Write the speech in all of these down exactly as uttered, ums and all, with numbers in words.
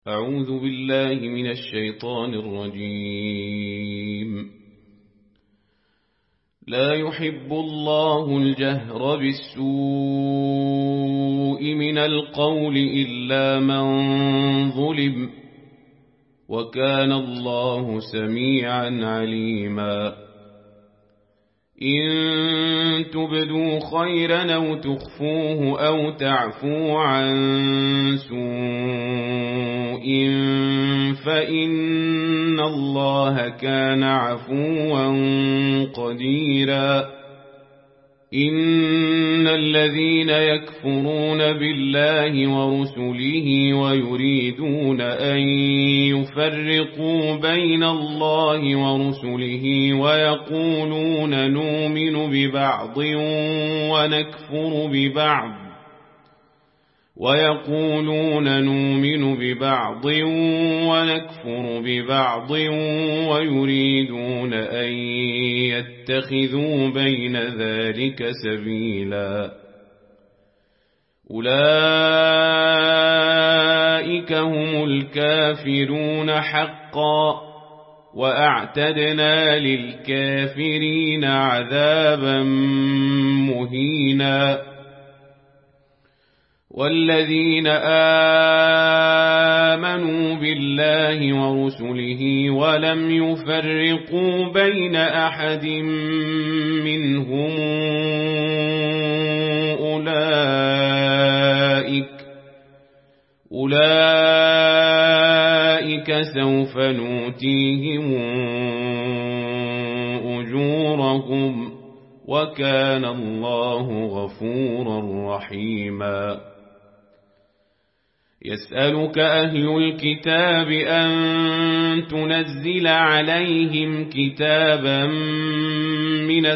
أعوذ بالله من الشيطان الرجيم. لا يحب الله الجهر بالسوء من القول إلا من ظلم، وكان الله سميعا عليما. إن تبدوا خيرا أو تخفوه أو تعفوا عن سوء فإن الله كان عفوا قديرا. إن الذين يكفرون بالله ورسله ويريدون أن يفرقوا بين الله ورسله ويقولون نؤمن ببعض ونكفر ببعض ويقولون نؤمن ببعض ونكفر ببعض ويريدون أن يتخذوا بين ذلك سبيلا. أولئك هم الكافرون حقا، وأعتدنا للكافرين عذابا مهينا. والذين آمنوا بالله ورسله ولم يفرقوا بين أحد منهم أولئك أولئك سوف نؤتيهم أجورهم، وكان الله غفورا رحيما. يسألك أهل الكتاب أن تنزل عليهم كتابا من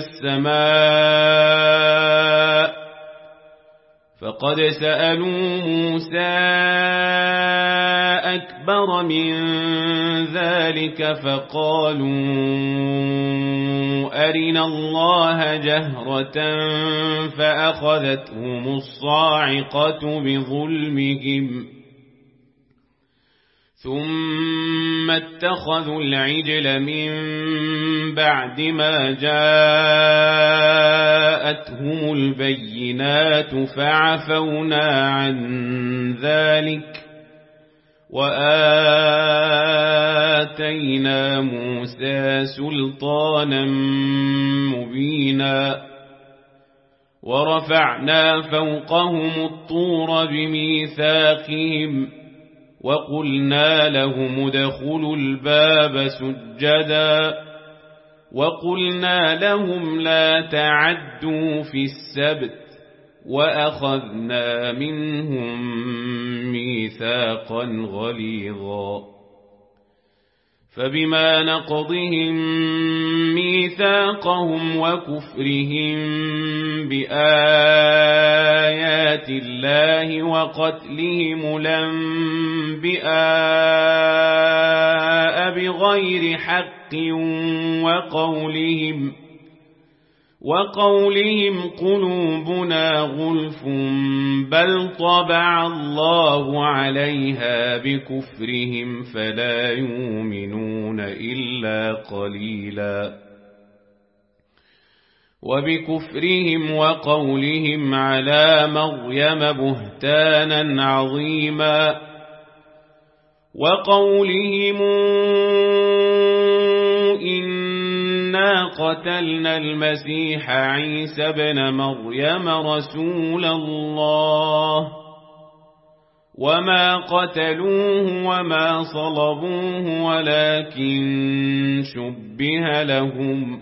السماء، فقد سألوا موسى أكبر من ذلك فقالوا أرنا الله جهرة فأخذتهم الصاعقة بظلمهم ثم اتخذوا العجل من بعد ما جاءتهم البينات فعفونا عن ذلك وآتينا موسى سلطانا مبينا. ورفعنا فوقهم الطور بميثاقهم وقلنا لهم ادخلوا الباب سجدا وقلنا لهم لا تعدوا في السبت وأخذنا منهم ميثاقا غليظا. فبما نقضهم ميثاقهم وكفرهم بآيات الله وقتلهم الأنبياء بغير حق وقولهم وقولهم قلوبنا غلف بل طبع الله عليها بكفرهم فلا يؤمنون إلا قليلا. وبكفرهم وقولهم على مريم بهتانا عظيما. وقولهم إنا قتلنا المسيح عيسى ابن مريم رسول الله وما قتلوه وما صلبوه ولكن شبه لهم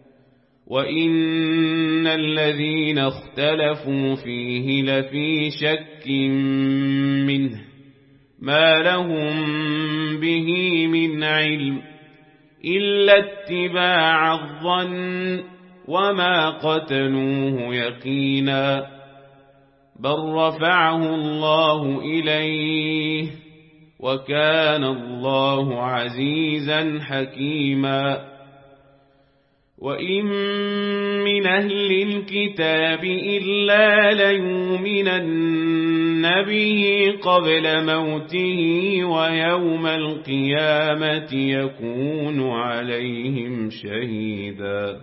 وإن الذين اختلفوا فيه لفي شك منه ما لهم به من علم إلا اتباع الظن وما قتلوه يقينا بل رفعه الله إليه وكان الله عزيزا حكيما. وإن من أهل الكتاب إلا ليؤمنن به قبل موته ويوم القيامة يكون عليهم شهيدا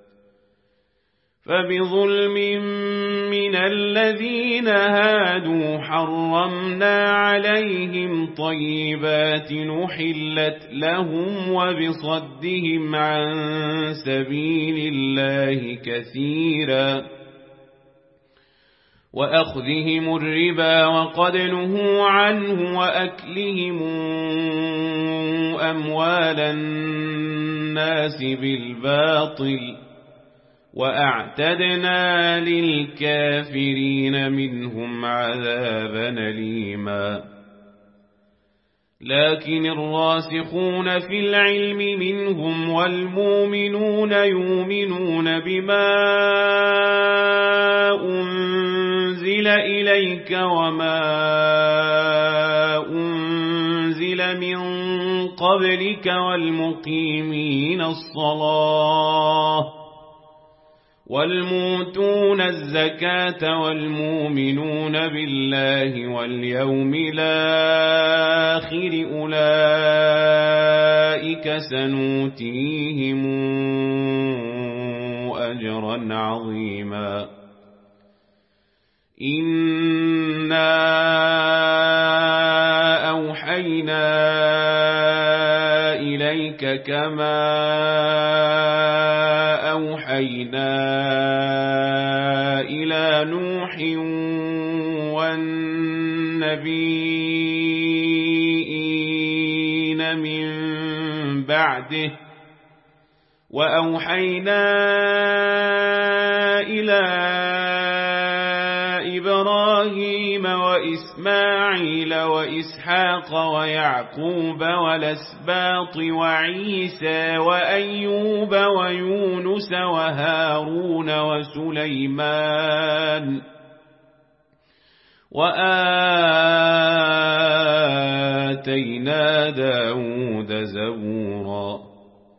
فبظلم من الذين هادوا حرمنا عليهم طيبات نحلت لهم وبصدهم عن سبيل الله كثيرا وأخذهم الربا وقد نهوا عنه وأكلهم أموال الناس بالباطل وأعتدنا للكافرين منهم عذابا أليما لكن الراسخون في العلم منهم والمؤمنون يؤمنون بما أنزل إليك وما أنزل من قبلك والمقيمين الصلاة والمؤتون الزكاة والمؤمنون بالله واليوم الآخر أولئك سنؤتيهم أجرا عظيما إنا أوحينا إليك كما أوحينا إلى نوح والنبيين من بعده وأوحينا إلى إبراهيم وإسماعيل وإسحاق ويعقوب والأسباط وعيسى وأيوب ويونس وهارون وسليمان وآتينا داود زبورا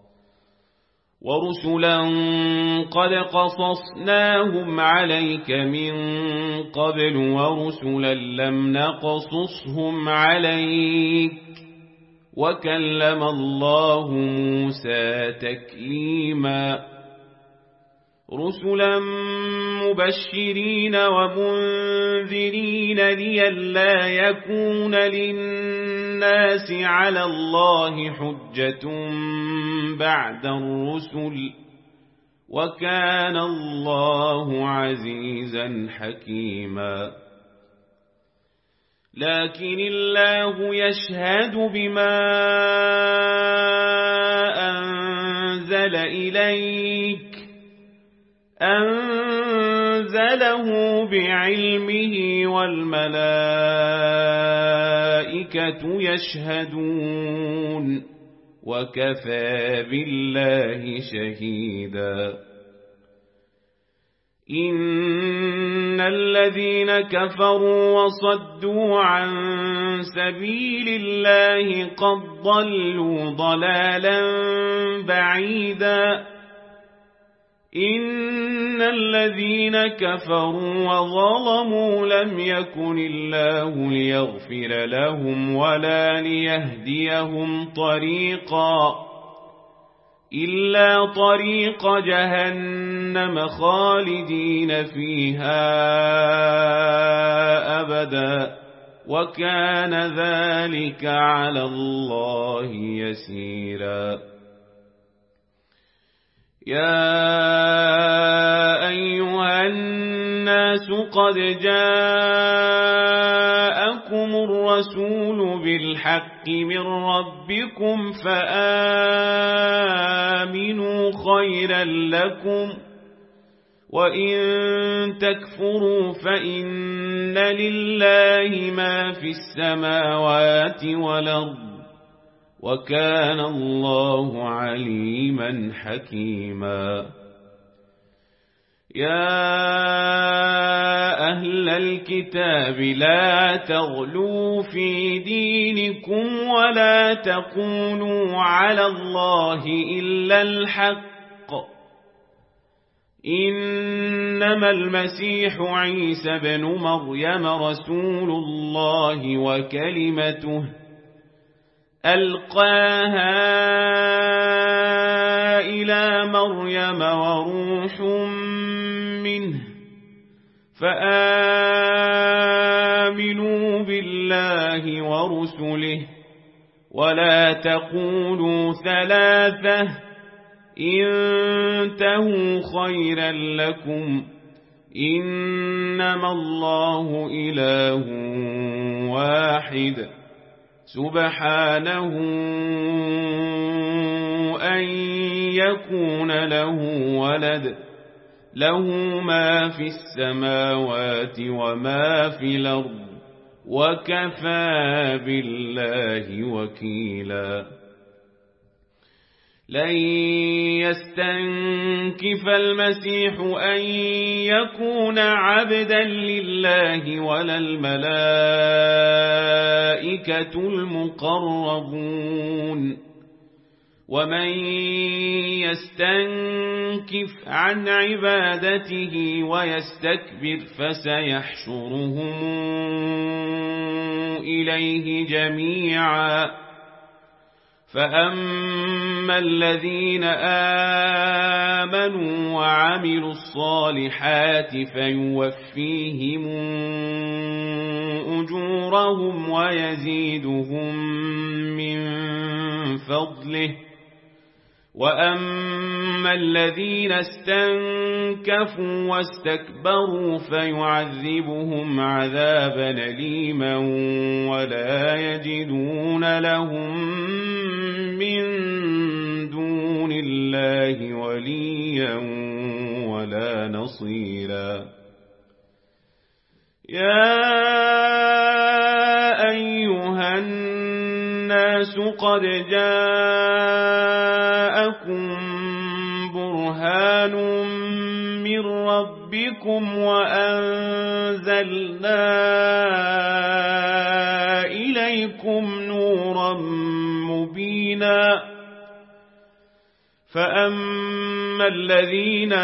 ورسلا قد قصصناهم عليك من قبل ورسلا لم نقصصهم عليك وكلم الله موسى تكليما رسلا مبشرين ومنذرين لئلا يكون للناس على الله حجة بعد الرسل وكان الله عزيزا حكيما لكن الله يشهد بما أنزل إليك أنزله بعلمه والملائكة يشهدون وكفى بالله شهيدا إن الذين كفروا وصدوا عن سبيل الله قد ضلوا ضلالا بعيدا إن الذين كفروا وظلموا لم يكن الله ليغفر لهم ولا ليهديهم طريقا إلا طريق جهنم خالدين فيها أبدا وكان ذلك على الله يسيرا يا أيها الناس قد جاءكم الرسول بالحق من ربكم فآمنوا خيرا لكم وإن تكفروا فإن لله ما في السماوات والأرض وكان الله عليما حكيما يا أهل الكتاب لا تغلوا في دينكم ولا تقولوا على الله إلا الحق إنما المسيح عيسى بن مريم رسول الله وكلمته ألقاها إلى مريم وروح منه فآمنوا بالله ورسله ولا تقولوا ثلاثة انتهوا خيرا لكم إنما الله إله واحد سبحانه أن يكون له ولد له ما في السماوات وما في الأرض وكفى بالله وكيلا لن يستنكف المسيح أن يكون عبدا لله ولا الملائكة المقربون ومن يستنكف عن عبادته ويستكبر فسيحشرهم إليه جميعا فأما الذين آمنوا وعملوا الصالحات فيوفيهم أجورهم ويزيدهم من فضله وأما الذين استنكفوا واستكبروا فيعذبهم عذابا أليما ولا يجدون لهم من دون الله وليا ولا نصيرا يا أيها الناس قد جاءكم برهان من ربكم وأنزلنا إليكم نورا مبينا فأما الذين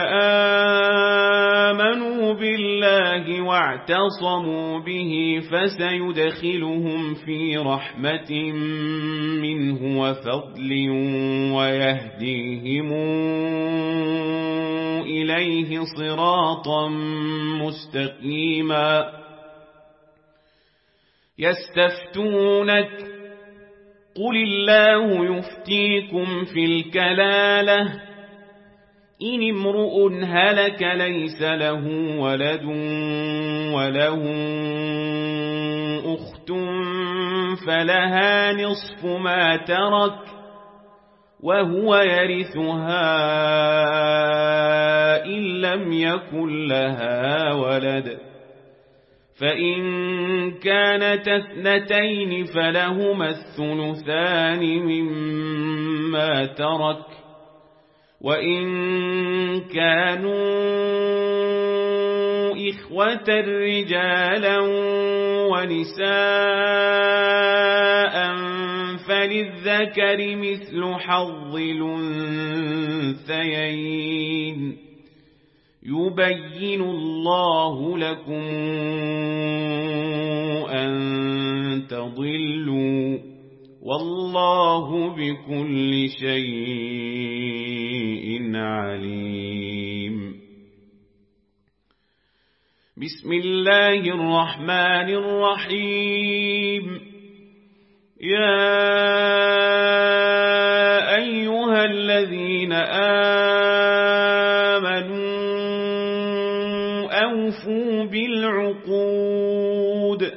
آمنوا بالله واعتصموا به فسيدخلهم في رحمة منه وفضل ويهديهم إليه صراطا مستقيما يستفتونك قل الله يفتيكم في الكلالة إن امرؤ هلك ليس له ولد وله أخت فلها نصف ما ترك وهو يرثها إن لم يكن لها ولد فإن كانت اثنتين فلهما الثلثان مما ترك وإن كانوا إخوة رجالا ونساء فللذكر مثل حظ الأنثيين يبين الله لكم أن تضلوا والله بكل شيء عليم بسم الله الرحمن الرحيم يا أيها الذين آمنوا أوفوا بالعقود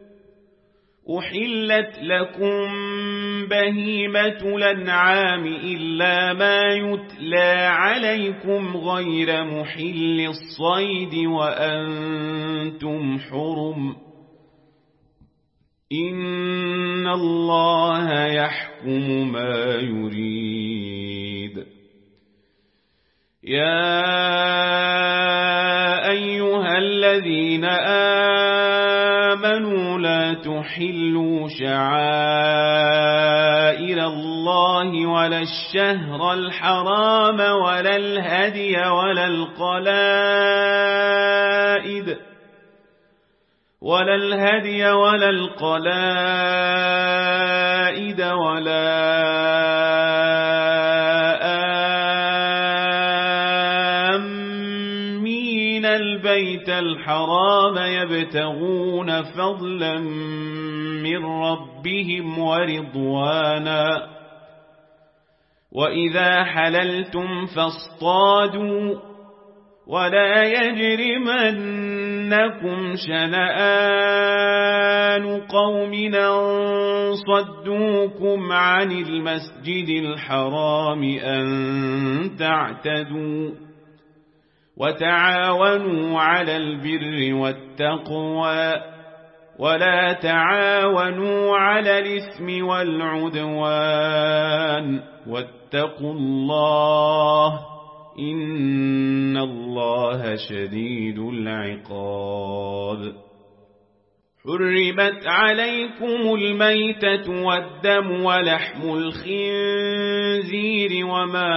أحلت لكم بهيمة الأنعام إلا ما يتلى عليكم غير محل الصيد وأنتم حرم إن الله يحكم ما يريد يا أيها الذين آمنوا لا تحلوا شعائر الله ولا الشهر الحرام ولا الهدي ولا القلائد ولا الهدي ولا القلائد ولا آمين البيت الحرام يبتغون فضلا من ربهم ورضوانا وإذا حللتم فاصطادوا ولا يجرمنكم شنآن قوم أن صدوكم عن المسجد الحرام أن تعتدوا وتعاونوا على البر والتقوى ولا تعاونوا على الإثم والعدوان واتقوا الله إن الله شديد العقاب حرمت عليكم الميتة والدم ولحم الخنزير وما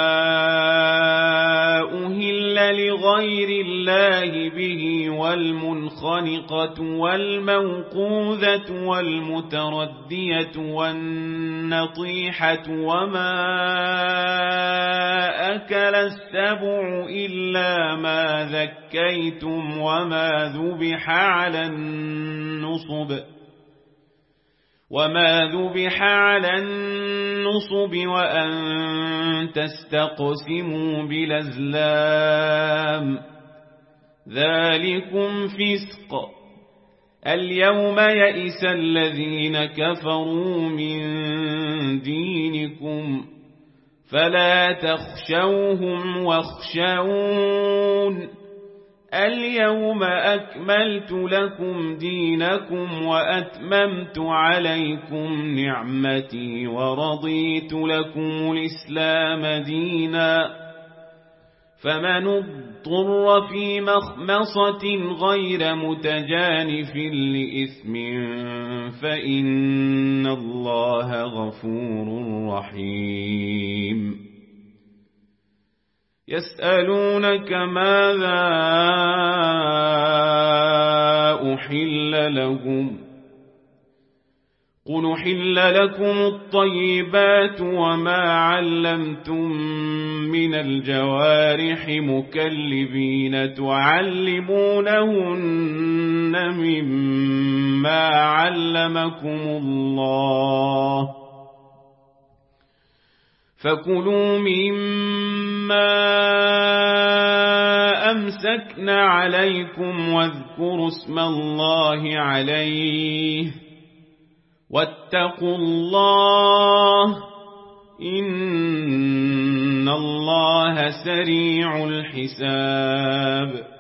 أهل لغير الله به والمنخنقة والموقوذة والمتردية والنطيحة وما أكل السبع إلا ما ذكيتم وما ذبح على النصب وما ذبح على النصب وأن تستقسموا بالأزلام ذلكم فسق اليوم يئس الذين كفروا من دينكم فلا تخشوهم واخشون اليوم أكملت لكم دينكم وأتممت عليكم نعمتي ورضيت لكم الإسلام دينا فمن اضطر في مخمصة غير متجانف لإثم فإن الله غفور رحيم يسألونك ماذا أحل لهم قل أحل لكم الطيبات وما علمتم من الجوارح مكلبين تعلمونهن مما علمكم الله فكلوا مما أمسكن عليكم واذكروا اسم الله عليه واتقوا الله إن الله سريع الحساب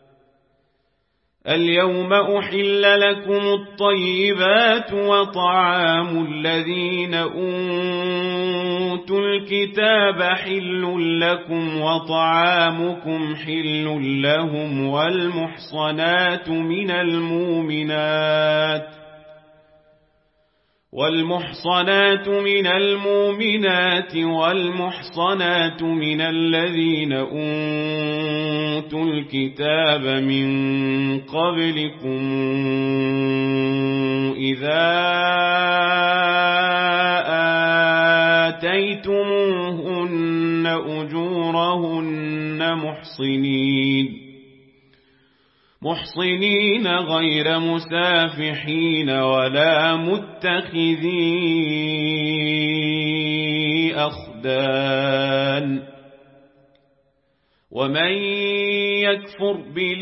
اليوم أحل لكم الطيبات وطعام الذين أوتوا الكتاب حل لكم وطعامكم حل لهم والمحصنات من المؤمنات والمحصنات من المؤمنات والمحصنات من الذين أوتوا الكتاب من قبلكم إذا آتيتموهن أجورهن محصنين محصنين غير مسافحين ولا متخذي أخدان ومن يكفر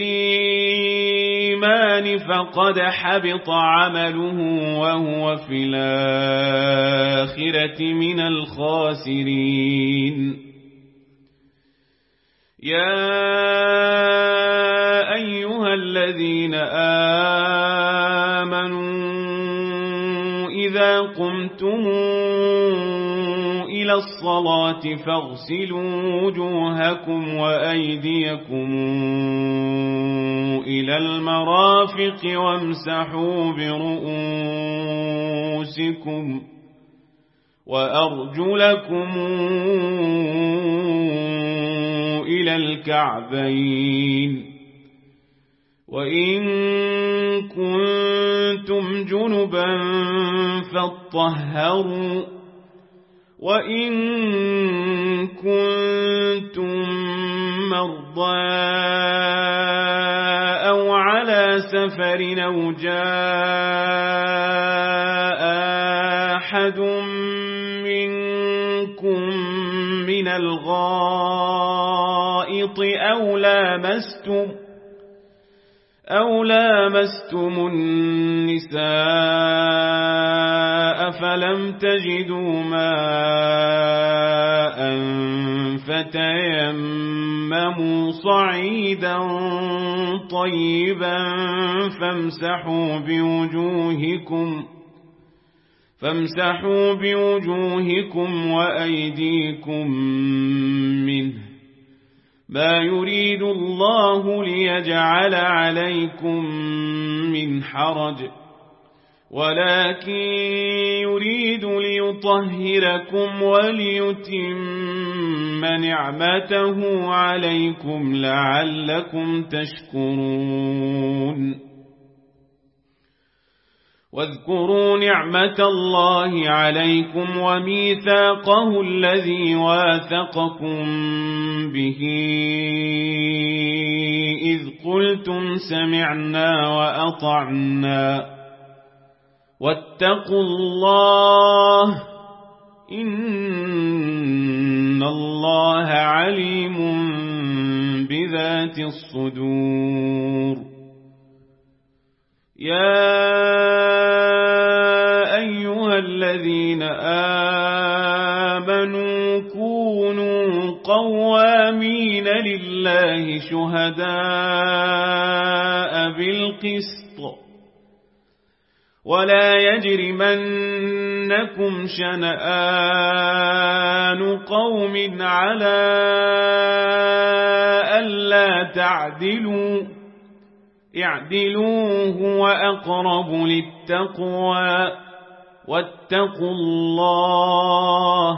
بالإيمان فقد حبط عمله وهو في الآخرة من الخاسرين يا أيها الذين آمنوا إذا قمتم إلى الصلاة فاغسلوا وجوهكم وأيديكم إلى المرافق وامسحوا برؤوسكم وأرجلكم إلى الكعبين وإن كنتم جنبا فاطهروا وإن كنتم مرضى أو على سفر أو جاء أحد منكم من الغائط أو لامستم أو لامستم النساء فلم تجدوا ماء فتيمموا صعيدا طيبا فامسحوا بوجوهكم فامسحوا بوجوهكم وأيديكم منه ما يريد الله ليجعل عليكم من حرج ولكن يريد ليطهركم وليتم نعمته عليكم لعلكم تشكرون واذكروا نعمة الله عليكم وميثاقه الذي واثقكم به إذ قلتم سمعنا وأطعنا واتقوا الله إن الله عليم بذات الصدور يا أيها الذين آمنوا كونوا قوامين لله شهداء بالقسط ولا يجرمنكم شنآن قوم على ألا تعدلوا اعدلوا هو أقرب للتقوى واتقوا الله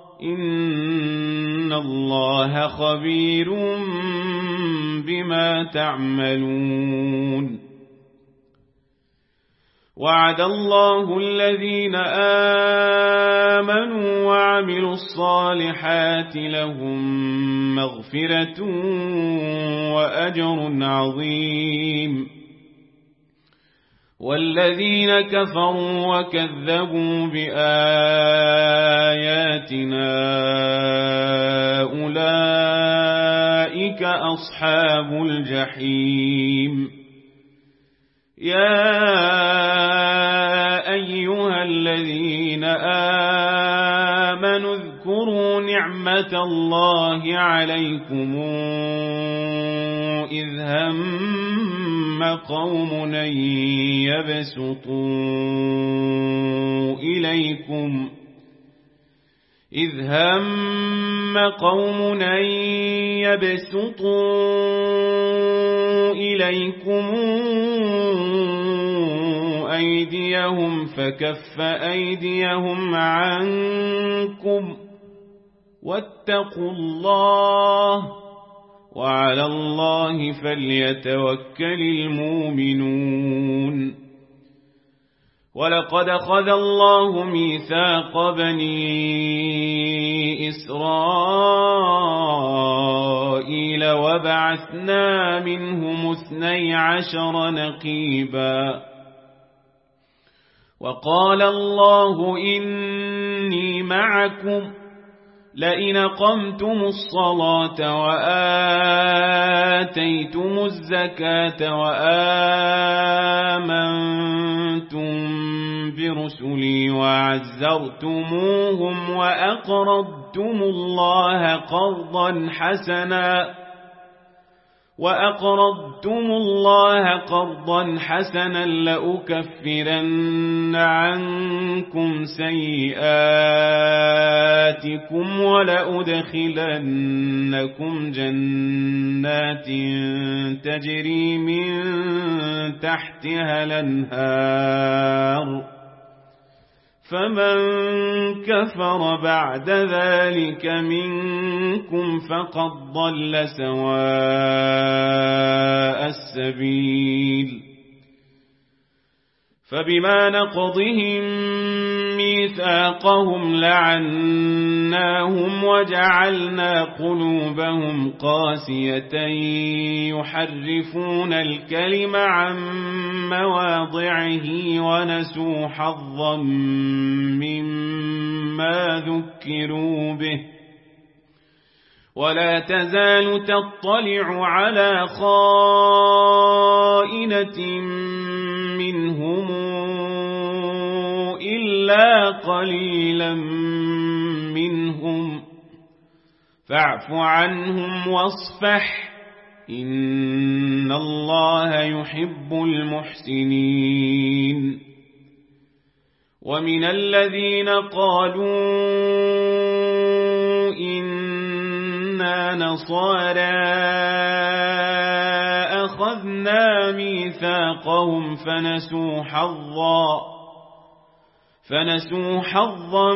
إن الله خبير بما تعملون وعد الله الذين آمنوا وعملوا الصالحات لهم مغفرة وأجر عظيم والذين كفروا وكذبوا بآياتنا أولئك أصحاب الجحيم يا أيها الذين آمنوا اذكروا نعمة الله عليكم إذ هم قوم أن يبسطوا إليكم إذ هم قوم أن يبسطوا إليكم أيديهم فكف أيديهم عنكم واتقوا الله وعلى الله فليتوكل المؤمنون ولقد أخذ الله ميثاق بني إسرائيل وبعثنا منهم اثني عشر نقيبا وقال الله إني معكم لئن أقمتم الصلاة وآتيتم الزكاة وآمنتم برسلي وعزرتموهم وأقرضتم الله قرضا حسنا وأقرضتم الله قرضا حسنا لأكفرن عنكم سيئاتكم ولأدخلنكم جنات تجري من تحتها الأنهار فمن كفر بعد ذلك منكم فقد ضل سواء السبيل فبما نقضهم ميثاقهم لعناهم وجعلنا قلوبهم قاسية يحرفون الكلم عن مواضعه ونسوا حظا مما ذكروا به ولا تزال تطلع على خائنة منهم إلا قليلا منهم فاعف عنهم واصفح إن الله يحب المحسنين ومن الذين قالوا إنا نصارى أخذنا ميثاقهم فنسوا حظا فنسوا حظا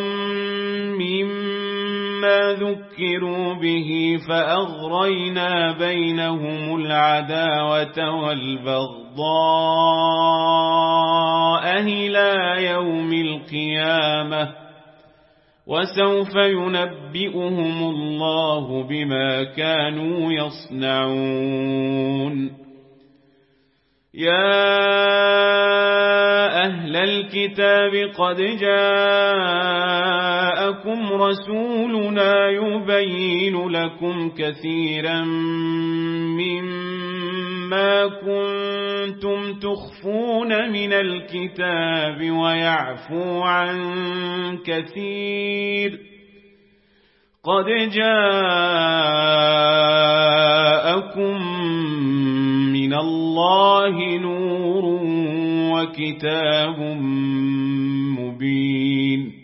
مما ذكروا به فأغرينا بينهم العداوة والبغضاء إلى يوم القيامة وسوف ينبئهم الله بما كانوا يصنعون يا أهل الكتاب قد جاءكم رسولنا يبين لكم كثيرا مما كنتم تخفون من الكتاب ويعفو عن كثير قد جاءكم من الله نور وكتاب مبين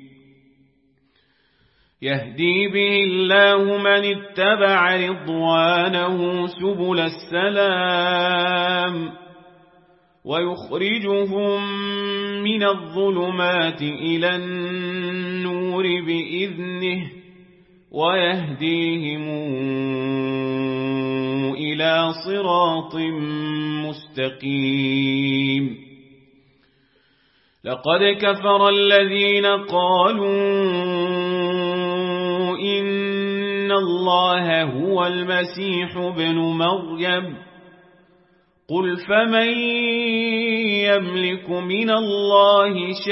يهدي به الله من اتبع رضوانه سبل السلام ويخرجهم من الظلمات إلى النور بإذنه ويهديهم إلى صراط مستقيم لقد كفر الذين قالوا إن الله هو المسيح ابن مريم قل فمن يملك من الله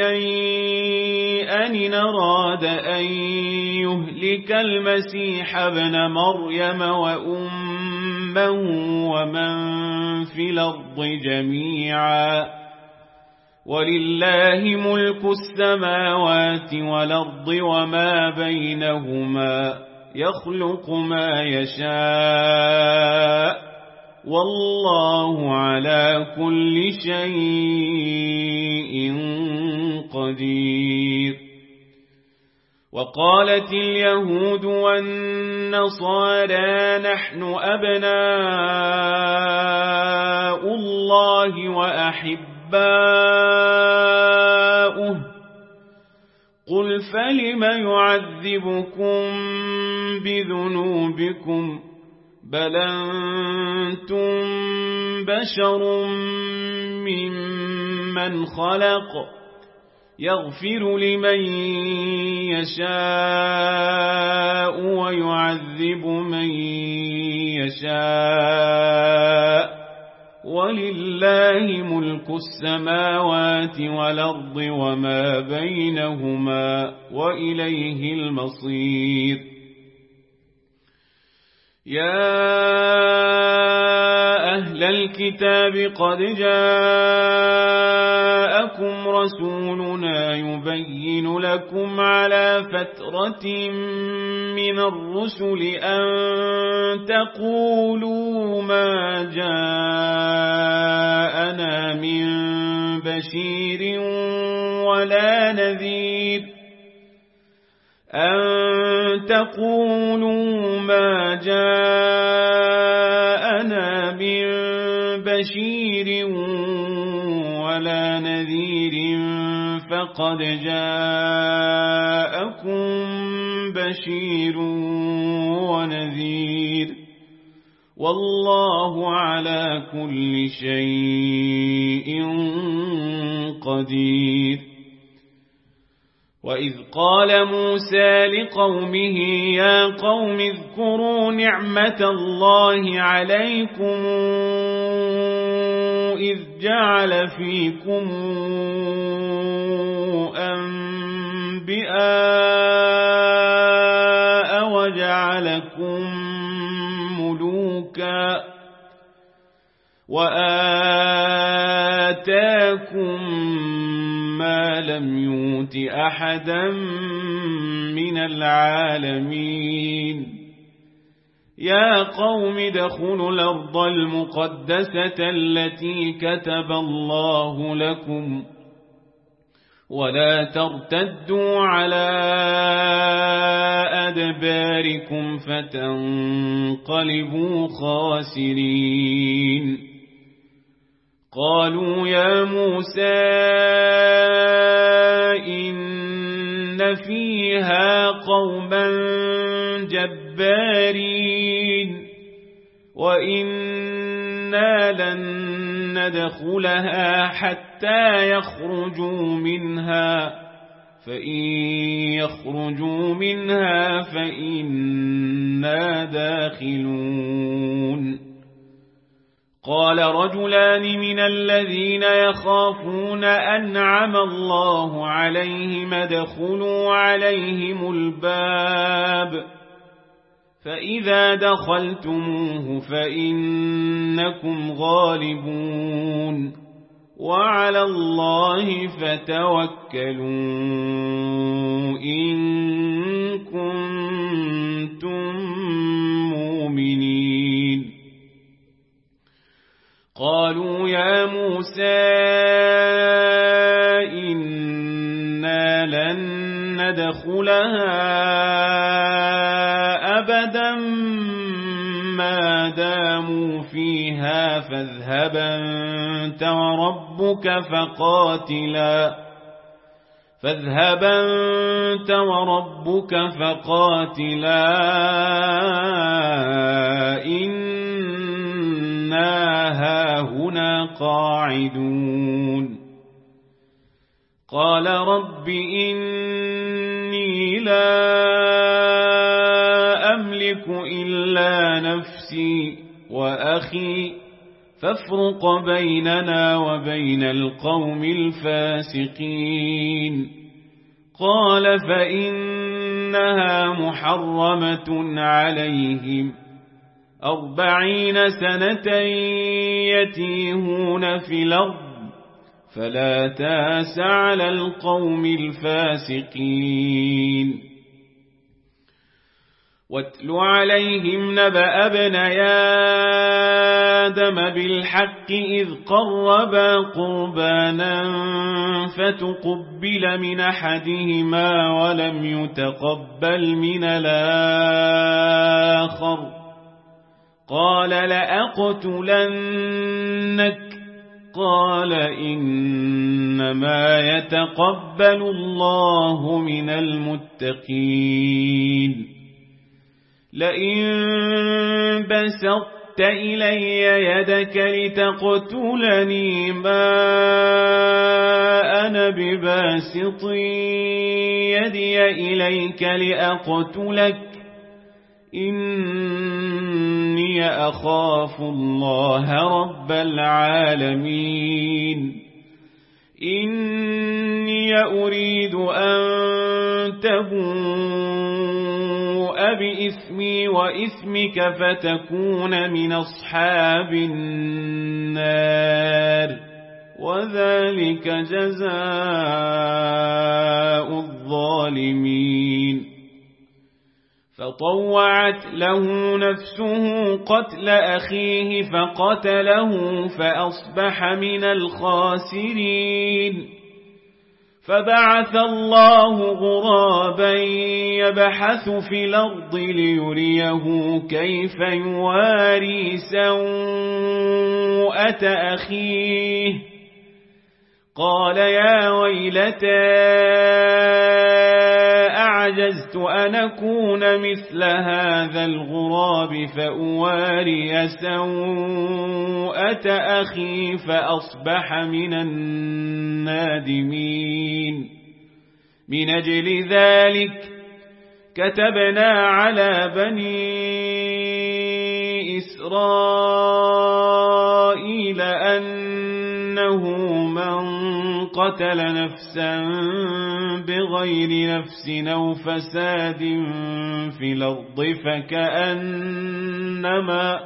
شيئا إن أراد أن يهلك المسيح ابن مريم وأمه ومن في الأرض جميعا ولله ملك السماوات والأرض وما بينهما يخلق ما يشاء والله على كل شيء قدير وقالت اليهود والنصارى نحن أبناء الله وأحباؤه قل فلم يعذبكم بذنوبكم بل أنتم بشر ممن خلق يغفر لمن يشاء ويعذب من يشاء ولله ملك السماوات والأرض وما بينهما وإليه المصير يا أهل الكتاب قد جاءكم رسولنا يبين لكم على فترة من الرسل أن تقولوا ما جاءنا من بشير ولا نذير أن تقولوا ما جاءنا من بشير ولا نذير فقد جاءكم بشير ونذير والله على كل شيء قدير. وإذ قال موسى لقومه يا قوم اذكروا نعمة الله عليكم إذ جعل فيكم أنبياء وجعلكم ملوكا وآتاكم ما لم يؤت أحدا من العالمين. يا قوم ادخلوا الأرض المقدسة التي كتب الله لكم ولا ترتدوا على أدباركم فتنقلبوا خاسرين. قالوا يا موسى إن فيها قوما جبارين وإنا لن ندخلها حتى يخرجوا منها فإن يخرجوا منها فإنا داخلون. قال رجلان من الذين يخافون أنعم الله عليهم ادخلوا عليهم الباب فإذا دخلتموه فإنكم غالبون وعلى الله فتوكلوا إن كنتم مؤمنين. قالوا يا موسى إنا لن ندخلها أبدا ما داموا فيها فاذهب أنت وربك فقاتلا فاذهب أنت وربك فقاتلا إنا هاهنا قاعدون. قال رب إني لا أملك إلا نفسي وأخي فافرق بيننا وبين القوم الفاسقين. قال فإنها محرمة عليهم أربعين سنة يتيهون في الأرض فلا تأس على القوم الفاسقين. واتل عليهم نبأ ابني آدم بالحق إذ قربا قربانا فتقبل من أحدهما ولم يتقبل من الآخر قال لأقتلنك قال إنما يتقبل الله من المتقين. لئن بسطت إلي يدك لتقتلني ما أنا بباسط يدي إليك لأقتلك إني أخاف الله رب العالمين. إني أريد أن تبوء بإثمي وإثمك فتكون من أصحاب النار وذلك جزاء الظالمين. فطوعت له نفسه قتل أخيه فقتله فأصبح من الخاسرين. فبعث الله غرابا يبحث في الأرض ليريه كيف يواري سوءة أخيه قال يا ويلتى أعجزت أن أكون مثل هذا الغراب فأواري سوءة أخي فأصبح من النادمين. من أجل ذلك كتبنا على بني إسرائيل أنه من قتل نفسا بغير نفس أو فساد في الأرض فكأنما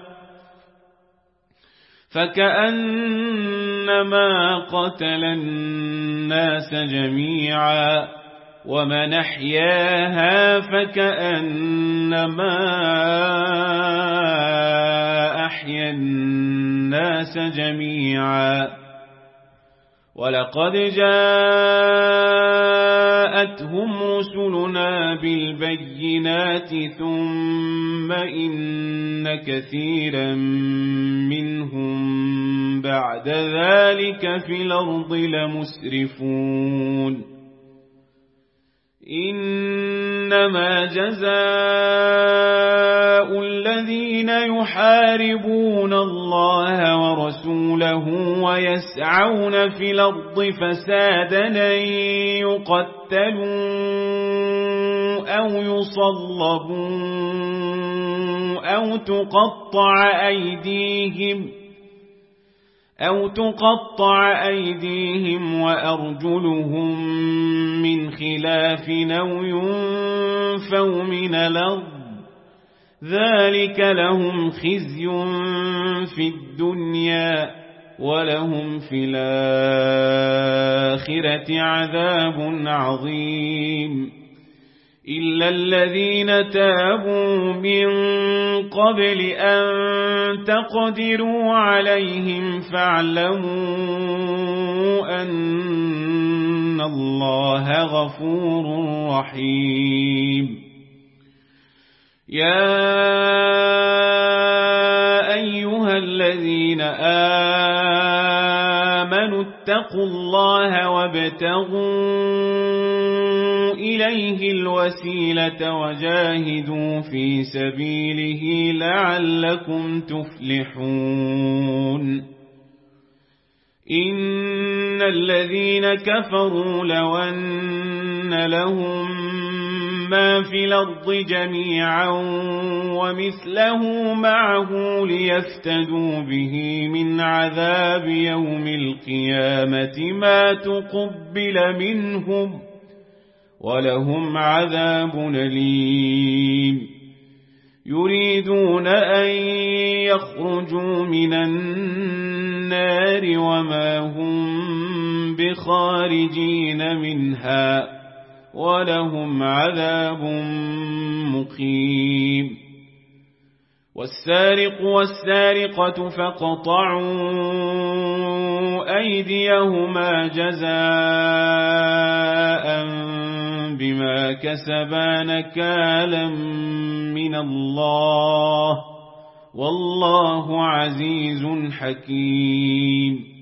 فكأنما قتل الناس جميعا ومن أحياها فكأنما أحيا الناس جميعا. ولقد جاءتهم رسلنا بالبينات ثم إن كثيرا منهم بعد ذلك في الأرض لمسرفون. إنما جزاء الذين يحاربون الله ورسوله ويسعون في الأرض فسادا أن يقتلوا أو يصلبوا أو تقطع أيديهم أو تقطع أيديهم وأرجلهم من خلاف أو ينفوا من الأرض ذلك لهم خزي في الدنيا ولهم في الآخرة عذاب عظيم. إلا الذين تابوا من قبل أن تقدروا عليهم فاعلموا أن الله غفور رحيم. يا أيها الذين آمنوا اتقوا الله وابتغوا إليه الوسيلة وجاهدوا في سبيله لعلكم تفلحون. إن الذين كفروا لو أن لهم ما في الأرض جميعا ومثله معه ليفتدوا به من عذاب يوم القيامة ما تقبل منهم ولهم عذاب أليم. يريدون أن يخرجوا من النار وما هم بخارجين منها ولهم عذاب مقيم. والسارق والسارقة فاقطعوا أيديهما جزاء بما كسبا نكالا من الله والله عزيز حكيم.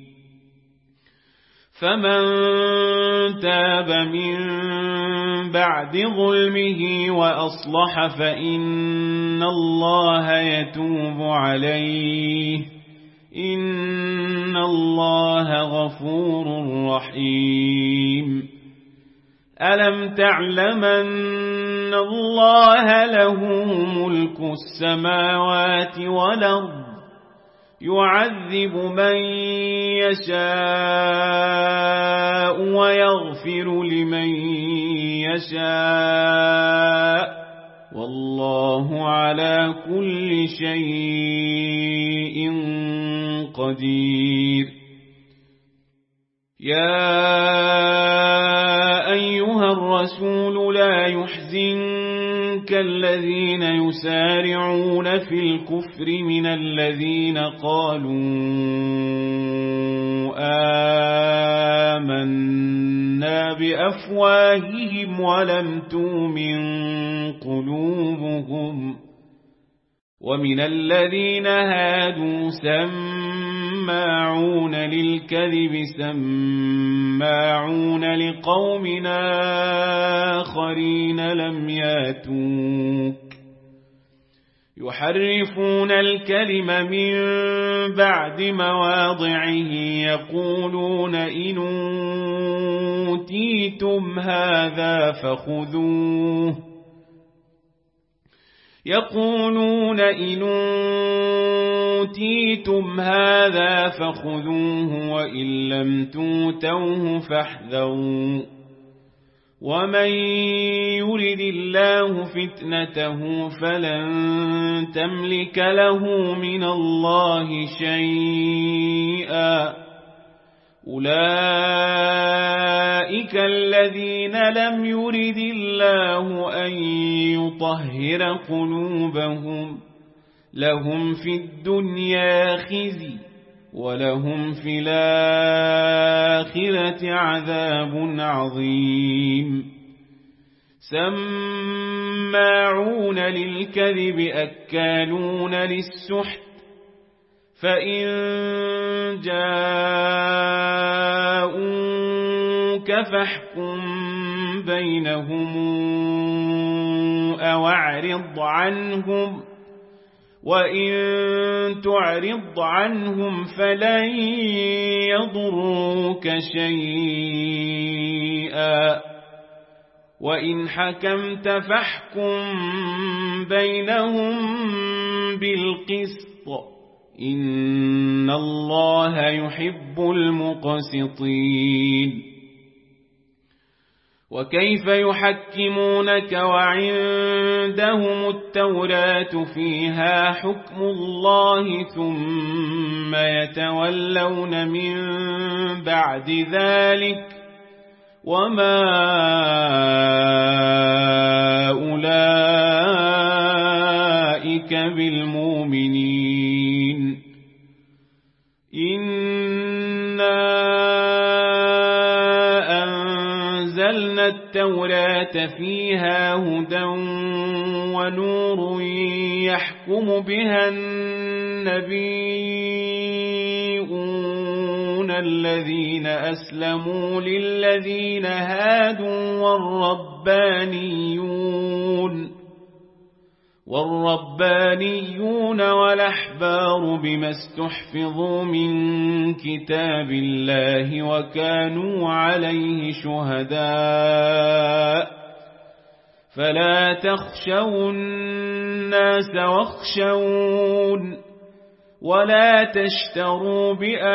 فمن تاب من بعد ظلمه وأصلح فإن الله يتوب عليه إن الله غفور رحيم. ألم تعلم أن الله له ملك السماوات والأرض يعذب من يشاء ويغفر لمن يشاء والله على كل شيء قدير. يا أيها الرسول لا يحزنك الذين يسارعون في الكفر من الذين قالوا آمنا بأفواههم ولم تؤمن قلوبهم ومن الذين هادوا سماعون للكذب سماعون لقوم آخرين لم ياتوك يحرفون الكلم من بعد مواضعه يقولون إن أوتيتم هذا فخذوه يقولون إن أوتيتم هذا فخذوه وإن لم توتوه فاحذروا ومن يرد الله فتنته فلن تملك له من الله شيئا أولئك الذين لم يرد الله أن يطهر قلوبهم لهم في الدنيا خزي ولهم في الآخرة عذاب عظيم سماعون للكذب أكالون للسحت فإن جاءوك فاحكم بينهم أو أعرض عنهم وإن تعرض عنهم فلن يضروك شيئا وإن حكمت فاحكم بينهم بالقسط إن الله يحب المقسطين وكيف يحكمونك وعندهم التوراة فيها حكم الله ثم يتولون من بعد ذلك وما أولئك بالمؤمنين إنا أنزلنا التوراة فيها هدى ونور يحكم بها النبيون الذين أسلموا للذين هادوا والربانيون والربانيون والأحبار بما استحفظوا من كتاب الله وكانوا عليه شهداء فلا تخشوا الناس واخشون ولا تشتروا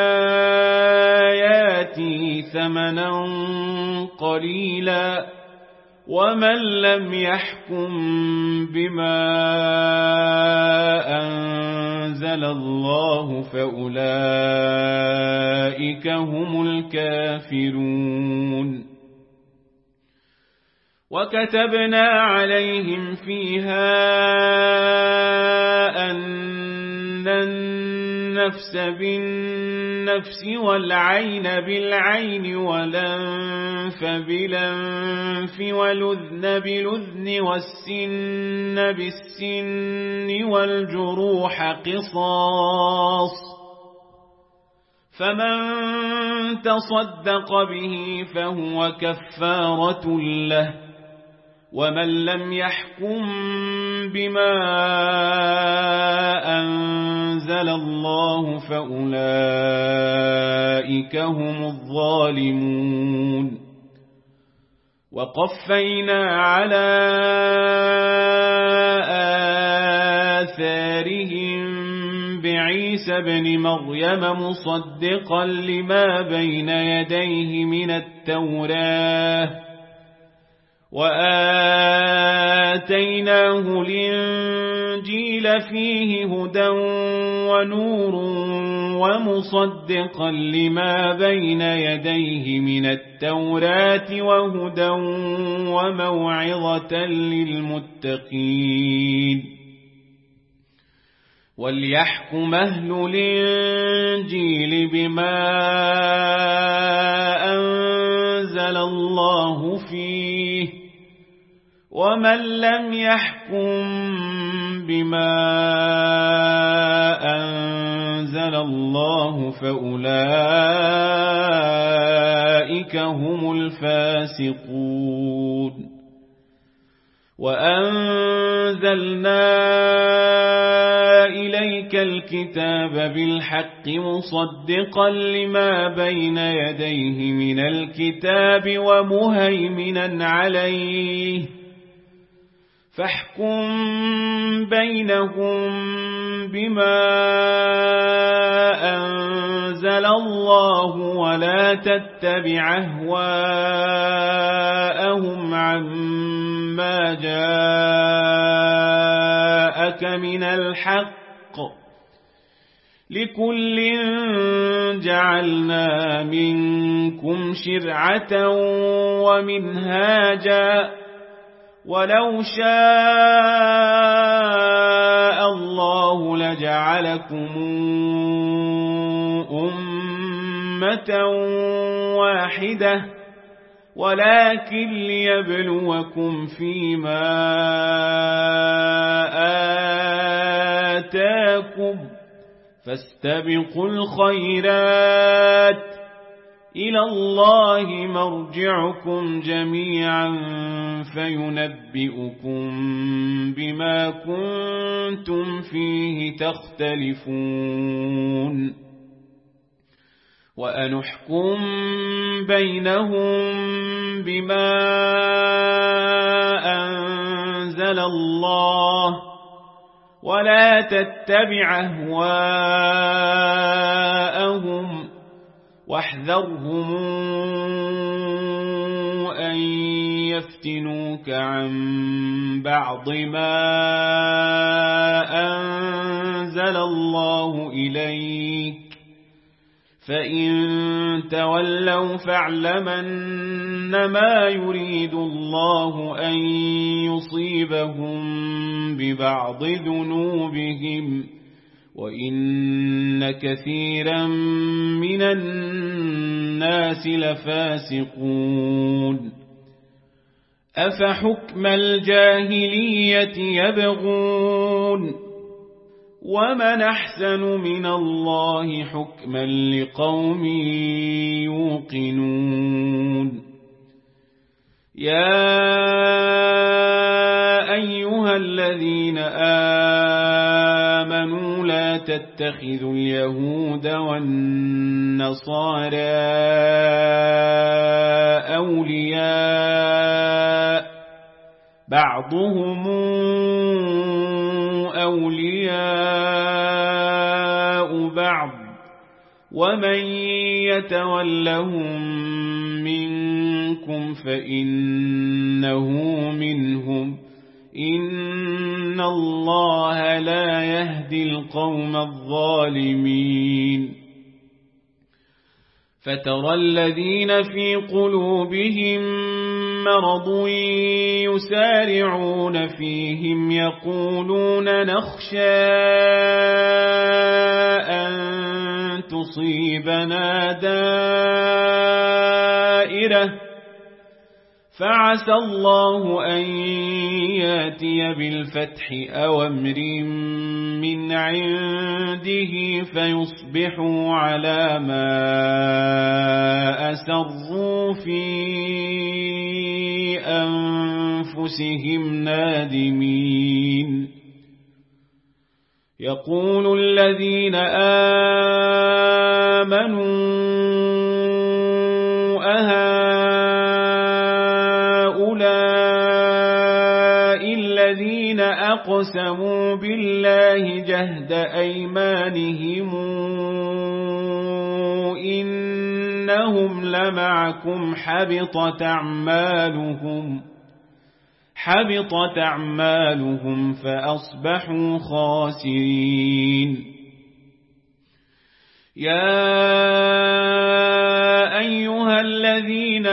بآياتي ثمنا قليلا ومن لم يحكم بما أنزل الله فأولئك هم الكافرون وكتبنا عليهم فيها أن النفس بالنفس والعين بالعين والأنف بالأنف والأذن بالأذن والسن بالسن والجروح قصاص فمن تصدق به فهو كفارة له ومن لم يحكم بما أنزل الله فأولئك هم الظالمون وقفينا على آثارهم بعيسى بن مريم مصدقا لما بين يديه من التوراة وآتيناه الإنجيل فيه هدى ونور ومصدقا لما بين يديه من التوراة وهدى وموعظة للمتقين وليحكم أهل الإنجيل بما أنزل الله فيه ومن لم يحكم بما أنزل الله فأولئك هم الفاسقون وأنزلنا إليك الكتاب بالحق مصدقا لما بين يديه من الكتاب ومهيمنا عليه فاحكم بينهم بما أنزل الله ولا تتبع أهواءهم عما جاءك من الحق لكل جعلنا منكم شرعة ومنهاجا ولو شاء الله لجعلكم أمة واحدة ولكن ليبلوكم فيما آتاكم فاستبقوا الخيرات إلى الله مرجعكم جميعا فينبئكم بما كنتم فيه تختلفون وأنحكم بينهم بما أنزل الله ولا تتبع أهواءهم واحذرهم أن يفتنوك عن بعض ما أنزل الله إليك فإن تولوا فاعلمن ما يريد الله أن يصيبهم ببعض ذنوبهم وإن كثيرا من الناس لفاسقون أفحكم الجاهلية يبغون ومن أحسن من الله حكما لقوم يوقنون يا أيها الذين آمنوا لا تتخذوا اليهود والنصارى أولياء بعضهم أولياء بعض ومن يتولهم منكم فإنه منهم إن الله لا يهدي القوم الظالمين فترى الذين في قلوبهم مرض يسارعون فيهم يقولون نخشى أن تصيبنا دائرة فعسى الله أن ياتي بالفتح أو أمر من عنده فيصبحوا على ما أسروا في أنفسهم نادمين يقول الذين آمنوا أهؤلاء الذين أقسموا بالله جهد أيمانهم إنهم لمعكم حبطت أعمالهم حبطت أعمالهم فأصبحوا خاسرين يا أيها الذين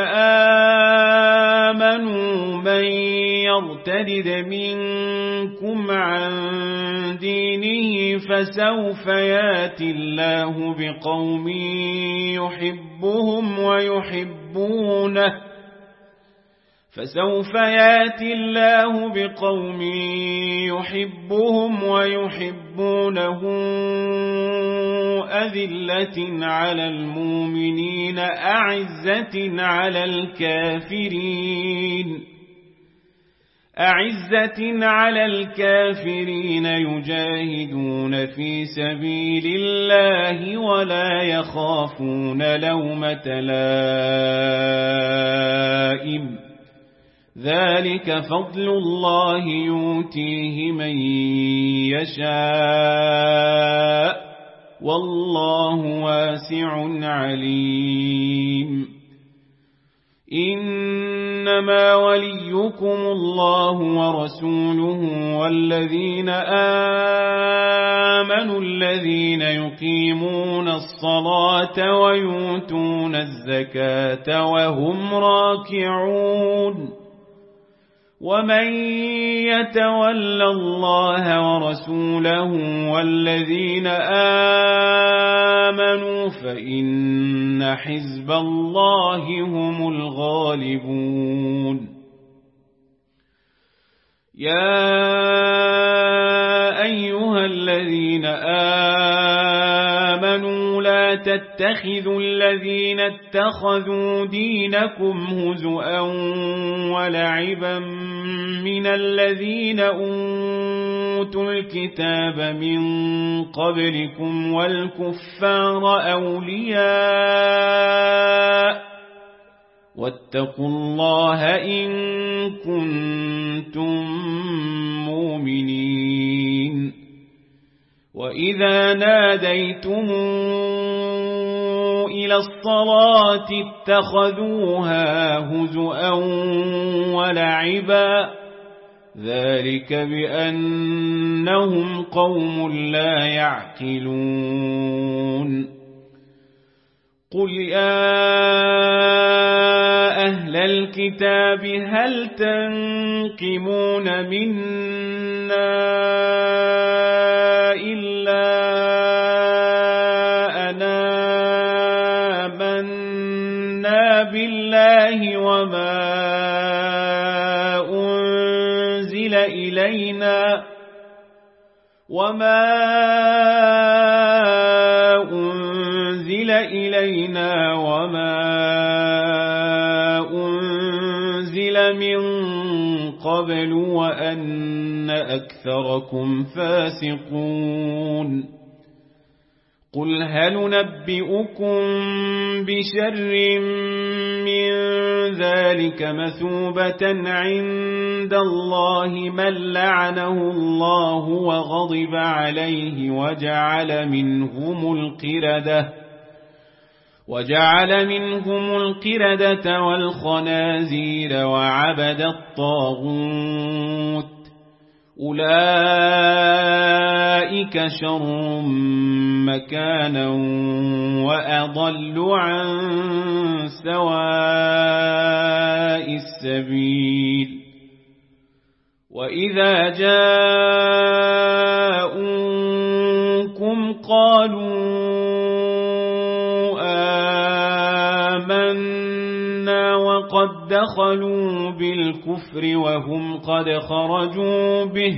آمنوا من يرتد منكم عن دينه فسوف ياتي الله بقوم يحبهم ويحبونه فسوف ياتي الله بقوم يحبهم ويحبونه أذلة على المؤمنين أعزة على الكافرين أعزة على الكافرين يجاهدون في سبيل الله ولا يخافون لومة لائم ذلك فضل الله يؤتيه من يشاء والله واسع عليم إنما وليكم الله ورسوله والذين آمنوا الذين يقيمون الصلاة ويؤتون الزكاة وهم راكعون ومن يتول الله ورسوله والذين آمنوا فإن حزب الله هم الغالبون يا أيها الذين آمنوا لا تتخذوا الذين اتخذوا دينكم هزؤا ولعبا من الذين أوتوا الكتاب من قبلكم والكفار أولياء واتقوا الله إن كنتم مؤمنين وإذا ناديتم إلى الصلاة اتخذوها هزؤا ولعبا ذلك بأنهم قوم لا يعقلون قل يا أهل الكتاب هل تنقمون منا إلا أنا آمنا بالله وما أنزل إلينا وما أنزل إلينا وما أنزل من قبل وأن أكثركم فاسقون قل هل ننبئكم بشر من ذلك مثوبة عند الله من لعنه الله وغضب عليه وجعل منهم القردة وجعل منهم القردة والخنازير وعبد الطاغوت أولئك شر مكانا وأضل عن سواء السبيل وإذا جاءوكم قالوا آمنا وقد دخلوا بالكفر وهم قد خرجوا به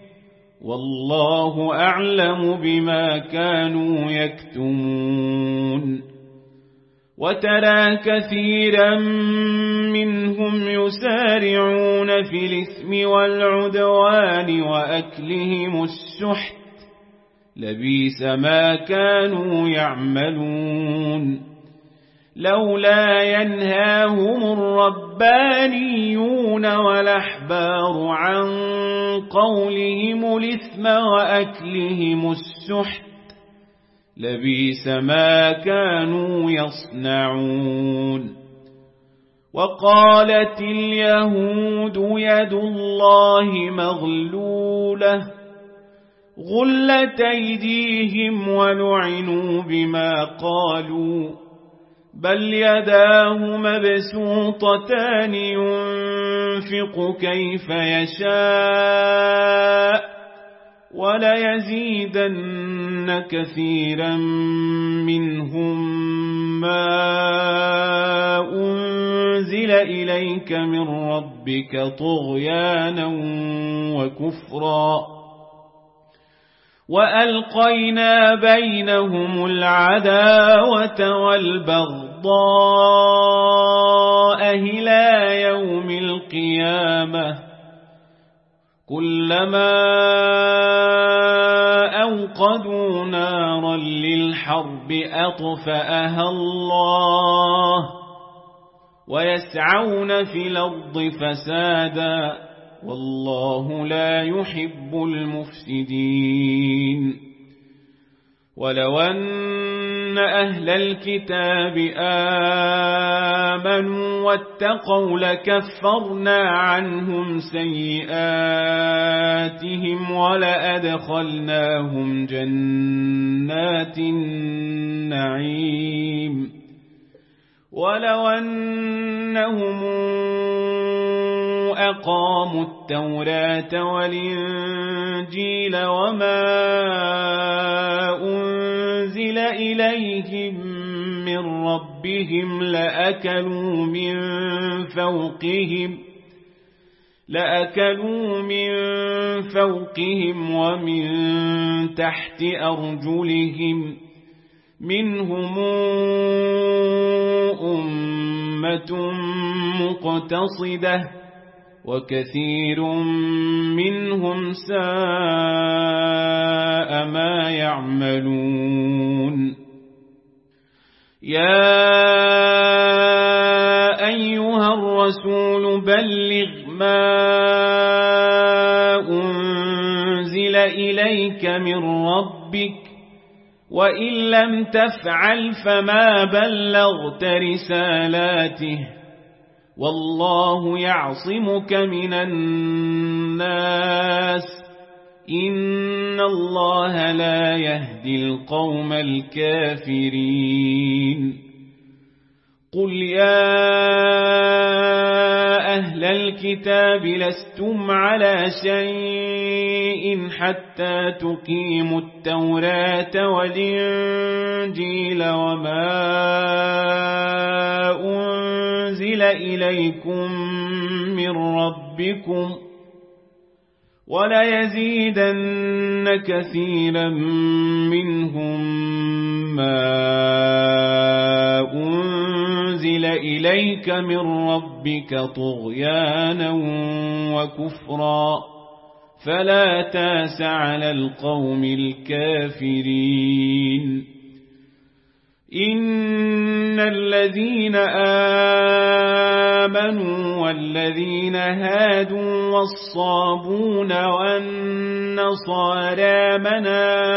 والله أعلم بما كانوا يكتمون وترى كثيرا منهم يسارعون في الإثم والعدوان وأكلهم السحت لبئس ما كانوا يعملون لولا ينهاهم الربانيون والأحبار عن قولهم الإثم وأكلهم السحت لبئس ما كانوا يصنعون وقالت اليهود يد الله مغلولة غلت أيديهم ولعنوا بما قالوا بل يداه مبسوطتان ينفق كيف يشاء وليزيدن كثيرا منهم ما أنزل إليك من ربك طغيانا وكفرا وألقينا بينهم العداوة والبغضاء إلى يوم القيامة كلما أوقدوا نارا للحرب أطفأها الله ويسعون في الأرض فسادا والله لا يحب المفسدين ولو أن أهل الكتاب آمنوا واتقوا لكفرنا عنهم سيئاتهم ولأدخلناهم جنات النعيم ولو أنهم أقاموا التوراة والإنجيل وما أنزل إليهم من ربهم لأكلوا من فوقهم لأكلوا من فوقهم ومن تحت أرجلهم منهم أمة مقتصدة وكثير منهم ساء ما يعملون يا أيها الرسول بلغ ما أنزل إليك من ربك وإن لم تفعل فما بلغت رسالاته والله يعصمك من الناس إن الله لا يهدي القوم الكافرين قل يا أهل الكتاب لستم على شيء حتى تقيموا التوراة والإنجيل وما أنزل إليكم من ربكم وليزيدن كثيرا منهم ما أنزل إليك من ربك طغيانا وكفرا فلا تاس على القوم الكافرين إن الذين آمنوا والذين هادوا والصابون والنصارى من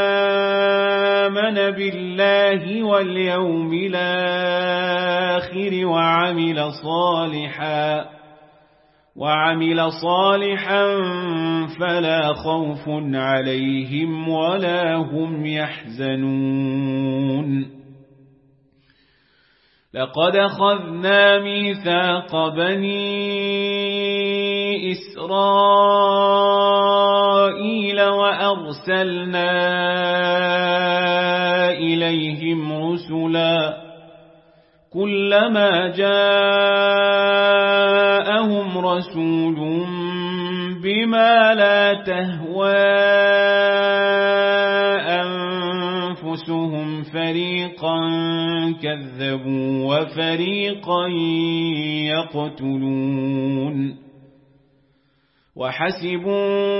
آمن بالله واليوم الآخر وعمل صالحا وعمل صالحا فلا خوف عليهم ولا هم يحزنون لقد أخذنا ميثاق بني إسرائيل وأرسلنا إليهم رسلا كلما جاءهم رسول بما لا تهوى أنفسهم فريقا كذبوا وفريقا يقتلون وحسبوا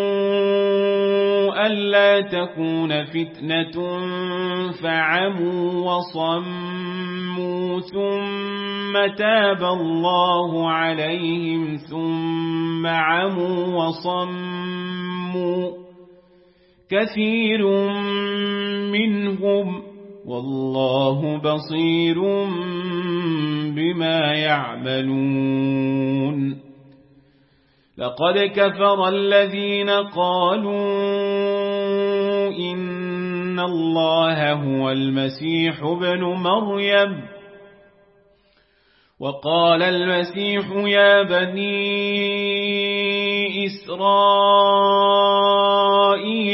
ألا تكون فتنة فعموا وصموا ثم تاب الله عليهم ثم عموا وصموا كثير منهم والله بصير بما يعملون لقد كفر الذين قالوا إن الله هو المسيح ابن مريم وقال المسيح يا بني إسرائيل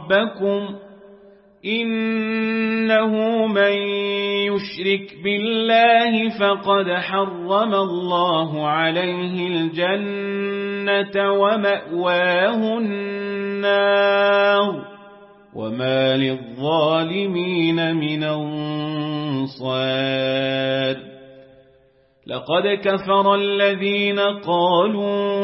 ربكم إنه من يشرك بالله فقد حرم الله عليه الجنة ومأواه النار وما للظالمين من أنصار لقد كفر الذين قالوا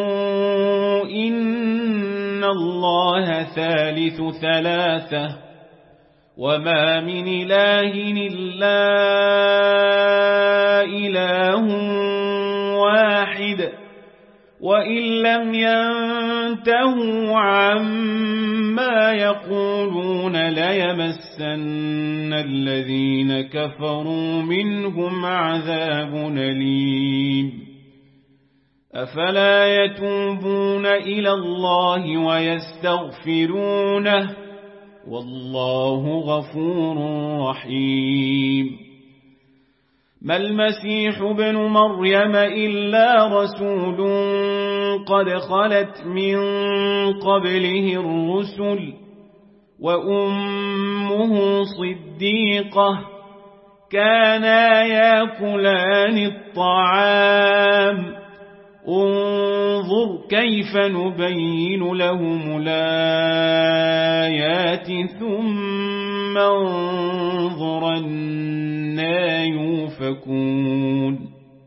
إن الله ثالث ثلاثة وما من إله إلا إله واحد وإن لم ينتهوا عما يقولون ليمسن الذين كفروا منهم عذاب أليم أفلا يتوبون إلى الله ويستغفرونه والله غفور رحيم ما المسيح ابن مريم إلا رسول قد خلت من قبله الرسل وأمه صديقة كانا يأكلان الطعام انظر كيف نبين لهم الآيات ثم انظر أنى يؤفكون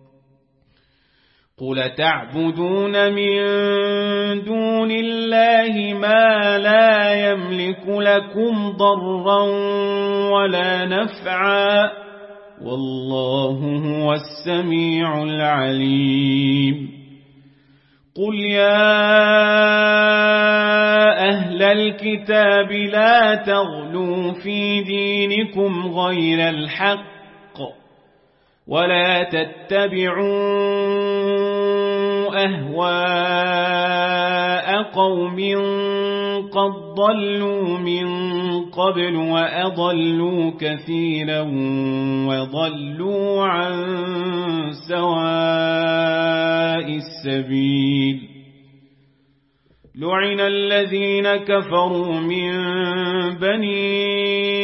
قل تعبدون من دون الله ما لا يملك لكم ضرا ولا نفعا والله هو السميع العليم قل يا أهل الكتاب لا تغلوا في دينكم غير الحق ولا تتبعوا أهواء قوم قد ضلوا من قبل وأضلوا كثيرا وضلوا عن سواء السبيل لعن الذين كفروا من بني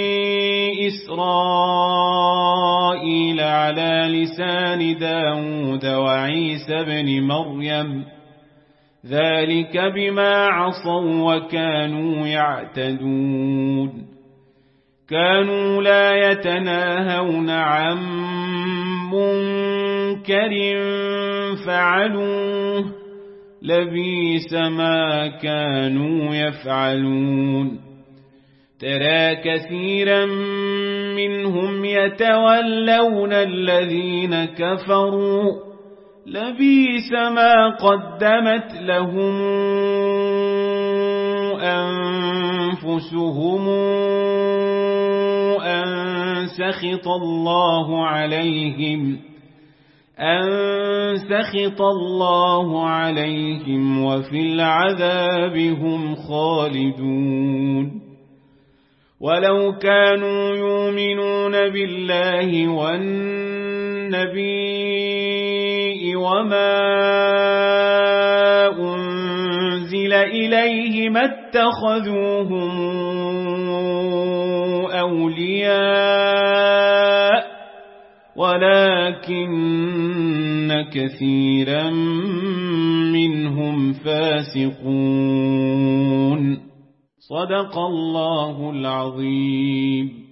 إسرائيل على لسان داود وعيسى بن مريم ذلك بما عصوا وكانوا يعتدون كانوا لا يتناهون عن منكر فعلوه لبئس ما كانوا يفعلون ترى كثيرا منهم يتولون الذين كفروا لبئس ما قدمت لهم أنفسهم أن سخط الله عليهم أن سخط الله عليهم وفي العذاب هم خالدون ولو كانوا يؤمنون بالله والنبي وما أنزل إليه ما اتخذوهم أولياء ولكن كثيرا منهم فاسقون صدق الله العظيم.